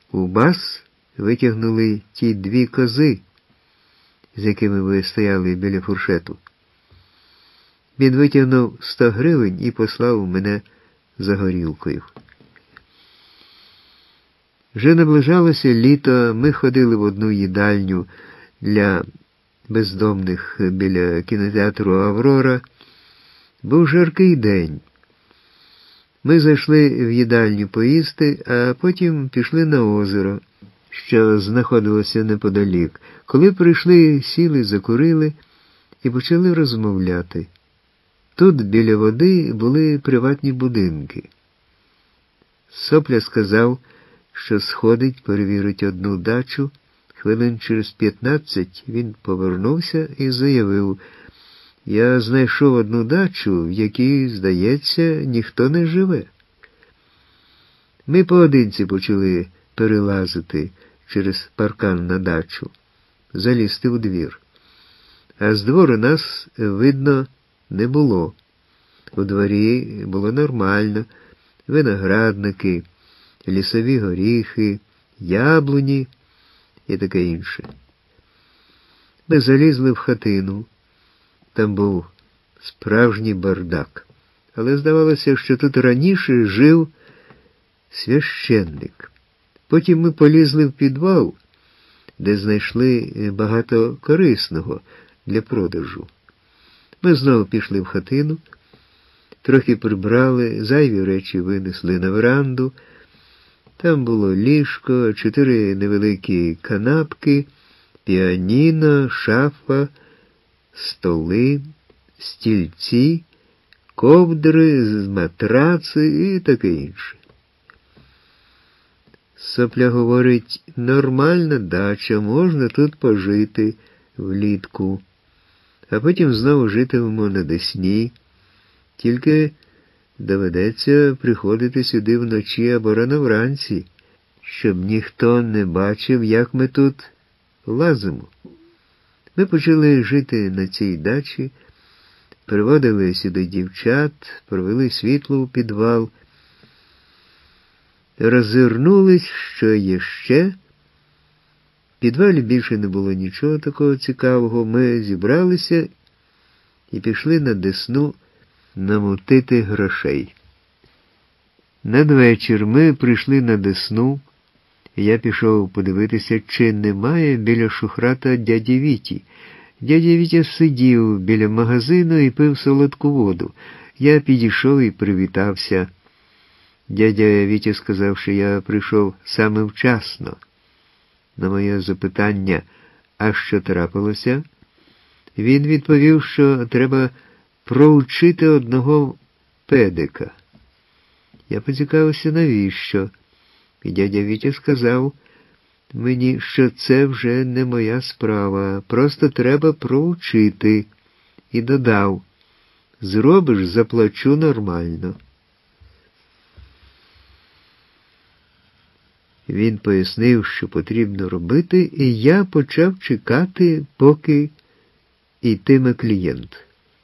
У бас витягнули ті 2 кози, з якими ви стояли біля фуршету. Він витягнув 100 гривень і послав мене за горілкою. Вже наближалося літо, ми ходили в одну їдальню для бездомних біля кінотеатру «Аврора». Був жаркий день. Ми зайшли в їдальню поїсти, а потім пішли на озеро, що знаходилося неподалік. Коли прийшли, сіли, закурили і почали розмовляти. Тут біля води були приватні будинки. Сопля сказав, що сходить, перевірить одну дачу. Хвилин через 15 він повернувся і заявив: «Я знайшов одну дачу, в якій, здається, ніхто не живе». Ми поодинці почали перелазити через паркан на дачу, залізти у двір. А з двору нас видно не було. У дворі було нормально: виноградники, лісові горіхи, яблуні і таке інше. Ми залізли в хатину. Там був справжній бардак. Але здавалося, що тут раніше жив священник. Потім ми полізли в підвал, де знайшли багато корисного для продажу. Ми знову пішли в хатину, трохи прибрали, зайві речі винесли на веранду. Там було ліжко, 4 невеликі канапки, піаніно, шафа, столи, стільці, ковдри, матраци і таке інше. Сопля говорить: нормальна дача, можна тут пожити влітку, а потім знову житимемо на Десні. Тільки доведеться приходити сюди вночі або рано вранці, щоб ніхто не бачив, як ми тут лазимо. Ми почали жити на цій дачі, приводили сюди дівчат, провели світло у підвал. Роззирнулись, що є ще. В підвалі більше не було нічого такого цікавого. Ми зібралися і пішли на Десну намутити грошей. Надвечір ми прийшли на Десну, і я пішов подивитися, чи немає біля шухрата дяді Віті. Дядя Вітя сидів біля магазину і пив солодку воду. Я підійшов і привітався. Дядя Вітя сказав, що я прийшов саме вчасно. На моє запитання, а що трапилося, він відповів, що треба проучити одного педика. Я поцікавився, навіщо, і дядя Вітя сказав мені, що це вже не моя справа, просто треба проучити, і додав: зробиш, заплачу нормально. Він пояснив, що потрібно робити, і я почав чекати, поки йтиме клієнт.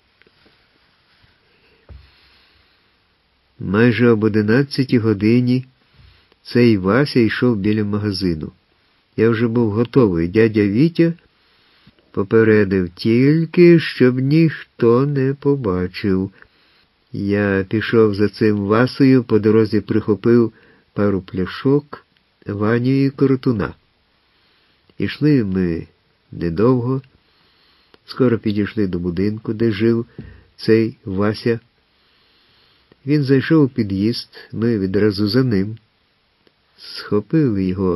Майже об 11 годині цей Вася йшов біля магазину. Я вже був готовий. Дядя Вітя попередив тільки, щоб ніхто не побачив. Я пішов за цим Васею, по дорозі прихопив пару пляшок Ваню і Коротуна. Ішли ми недовго, скоро підійшли до будинку, де жив цей Вася. Він зайшов у під'їзд, ми відразу за ним. Схопили його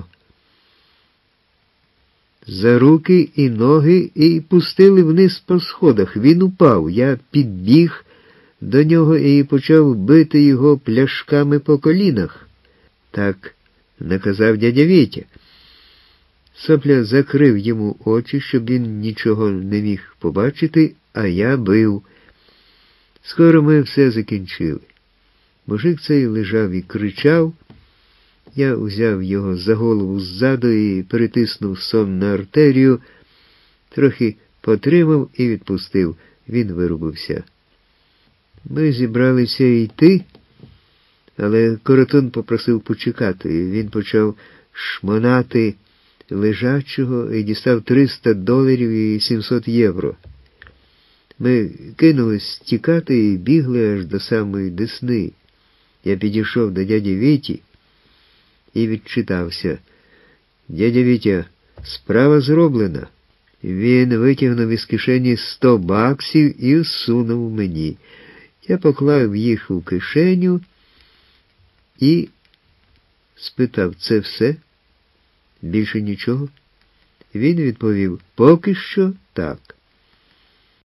за руки і ноги і пустили вниз по сходах. Він упав. Я підбіг до нього і почав бити його пляшками по колінах. Так наказав дядя Вітя. Сопля закрив йому очі, щоб він нічого не міг побачити, а я бив. Скоро ми все закінчили. Мужик цей лежав і кричав. Я узяв його за голову ззаду і перетиснув сонну артерію, трохи потримав і відпустив. Він вирубився. Ми зібралися йти, але Коротун попросив почекати. Він почав шмонати лежачого і дістав $300 і 700 євро. Ми кинулись тікати і бігли аж до самої Десни. Я підійшов до дяді Віті і відчитався. «Дядя Вітя, справа зроблена». Він витягнув із кишені $100 і сунув мені. Я поклав їх у кишеню і спитав: «Це все? Більше нічого?» Він відповів: «Поки що так».